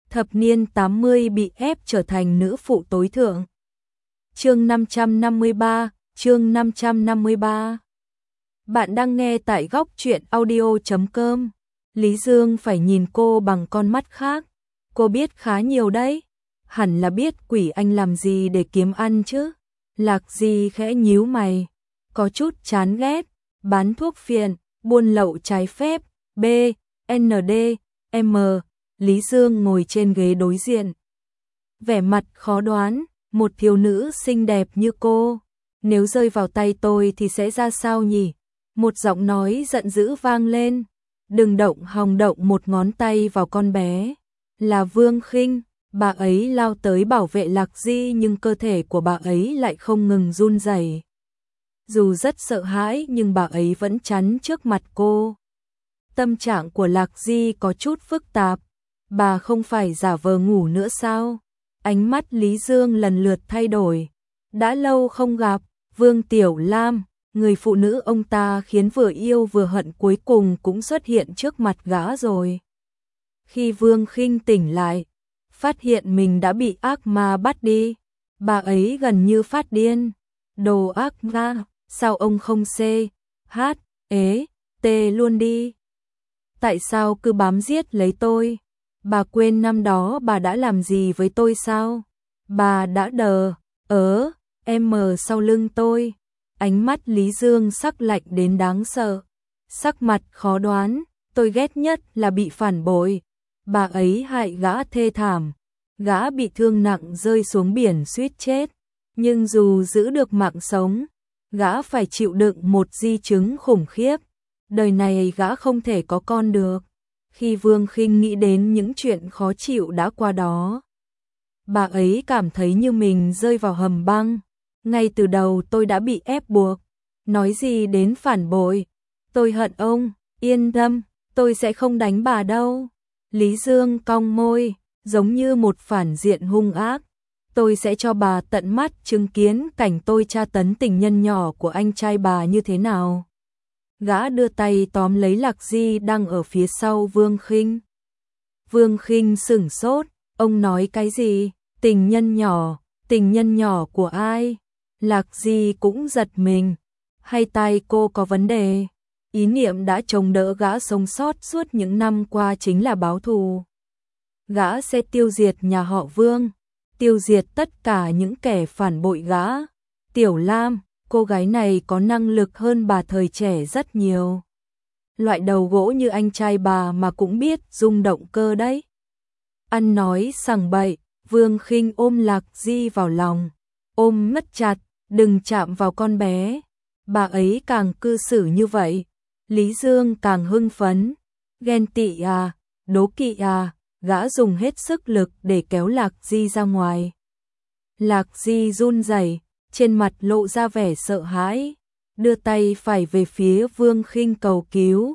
thập niên 80 bị ép trở thành nữ phụ tối thượng. Chương 553, chương 553. Bạn đang nghe tại góc truyện audio.com. Lý Dương phải nhìn cô bằng con mắt khác. Cô biết khá nhiều đấy. Hẳn là biết quỷ anh làm gì để kiếm ăn chứ. Lạc Di khẽ nhíu mày, có chút chán ghét, bán thuốc phiện, buôn lậu trái phép, B, N, D, M. Lý Dương ngồi trên ghế đối diện. Vẻ mặt khó đoán, một thiếu nữ xinh đẹp như cô, nếu rơi vào tay tôi thì sẽ ra sao nhỉ? Một giọng nói giận dữ vang lên, đừng động hòng động một ngón tay vào con bé. Là Vương Khinh, bà ấy lao tới bảo vệ Lạc Di nhưng cơ thể của bà ấy lại không ngừng run rẩy. Dù rất sợ hãi nhưng bà ấy vẫn chắn trước mặt cô. Tâm trạng của Lạc Di có chút phức tạp, bà không phải giả vờ ngủ nữa sao? Ánh mắt Lý Dương lần lượt thay đổi. Đã lâu không gặp, Vương Tiểu Lam, người phụ nữ ông ta khiến vừa yêu vừa hận cuối cùng cũng xuất hiện trước mặt gã rồi. Khi Vương Khinh tỉnh lại, phát hiện mình đã bị ác ma bắt đi, bà ấy gần như phát điên. Đồ ác ma, sao ông không C, H, ế, T luôn đi? Tại sao cứ bám giết lấy tôi? Bà quên năm đó bà đã làm gì với tôi sao? Bà đã M sau lưng tôi. Ánh mắt Lý Dương sắc lạnh đến đáng sợ. Sắc mặt khó đoán, tôi ghét nhất là bị phản bội. Bà ấy hại gã thê thảm. Gã bị thương nặng rơi xuống biển suýt chết. Nhưng dù giữ được mạng sống, gã phải chịu đựng một di chứng khủng khiếp. Đời này gã không thể có con được. Khi Vương Khinh nghĩ đến những chuyện khó chịu đã qua đó, bà ấy cảm thấy như mình rơi vào hầm băng. Ngay từ đầu tôi đã bị ép buộc. Nói gì đến phản bội. Tôi hận ông, yên tâm, tôi sẽ không đánh bà đâu. Lý Dương cong môi, giống như một phản diện hung ác. Tôi sẽ cho bà tận mắt chứng kiến cảnh tôi tra tấn tình nhân nhỏ của anh trai bà như thế nào. Gã đưa tay tóm lấy Lạc Di đang ở phía sau Vương Khinh. Vương Khinh sửng sốt, ông nói cái gì? Tình nhân nhỏ của ai? Lạc Di cũng giật mình, hay tai cô có vấn đề? Ý niệm đã chống đỡ gã sống sót suốt những năm qua chính là báo thù. Gã sẽ tiêu diệt nhà họ Vương, tiêu diệt tất cả những kẻ phản bội gã. Tiểu Lam, cô gái này có năng lực hơn bà thời trẻ rất nhiều. Loại đầu gỗ như anh trai bà mà cũng biết rung động cơ đấy. Ăn nói sằng bậy, Vương Khinh ôm Lạc Di vào lòng, ôm mất chặt, đừng chạm vào con bé. Bà ấy càng cư xử như vậy, Lý Dương càng hưng phấn. Ghen tị à, đố kỵ à, gã dùng hết sức lực để kéo Lạc Di ra ngoài. Lạc Di run rẩy, trên mặt lộ ra vẻ sợ hãi, đưa tay phải về phía Vương Khinh cầu cứu.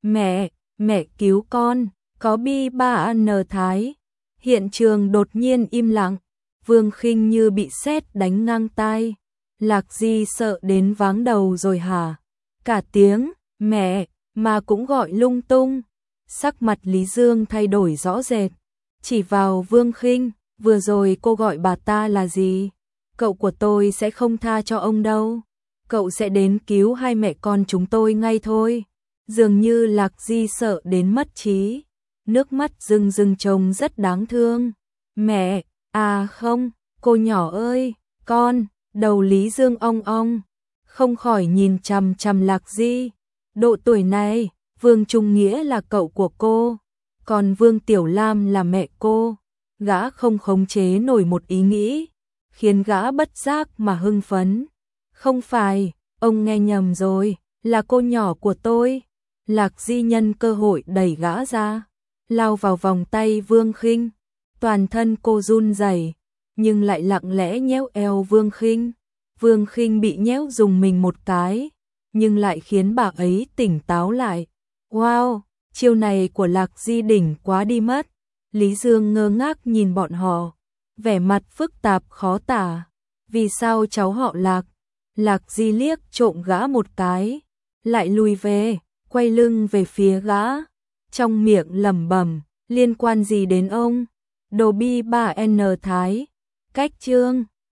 Mẹ cứu con, có bi ba n thái. Hiện trường đột nhiên im lặng, Vương Khinh như bị sét đánh ngang tai. Lạc Di sợ đến váng đầu rồi hả? Cả tiếng mẹ mà cũng gọi lung tung. Sắc mặt Lý Dương thay đổi rõ rệt, chỉ vào Vương Khinh, vừa rồi cô gọi bà ta là gì? Cậu của tôi sẽ không tha cho ông đâu. Cậu sẽ đến cứu hai mẹ con chúng tôi ngay thôi. Dường như Lạc Di sợ đến mất trí, nước mắt rưng rưng trông rất đáng thương. Mẹ, à không, cô nhỏ ơi, con. Đầu Lý Dương ong ong, không khỏi nhìn chằm chằm Lạc Di. Độ tuổi này, Vương Trung Nghĩa là cậu của cô, còn Vương Tiểu Lam là mẹ cô. Gã không khống chế nổi một ý nghĩ, khiến gã bất giác mà hưng phấn. Không phải, ông nghe nhầm rồi, là cô nhỏ của tôi. Lạc Di nhân cơ hội đẩy gã ra, lao vào vòng tay Vương Khinh. Toàn thân cô run rẩy, nhưng lại lặng lẽ nhéo eo Vương Khinh. Vương Khinh bị nhéo dùng mình một cái, nhưng lại khiến bà ấy tỉnh táo lại. Wow, chiêu này của Lạc Di đỉnh quá đi mất. Lý Dương ngơ ngác nhìn bọn họ, vẻ mặt phức tạp khó tả. Vì sao cháu họ Lạc? Lạc Di liếc trộm gã một cái, lại lùi về, quay lưng về phía gã, trong miệng lẩm bẩm, liên quan gì đến ông? Đồ bi 3N Thái. Cách chương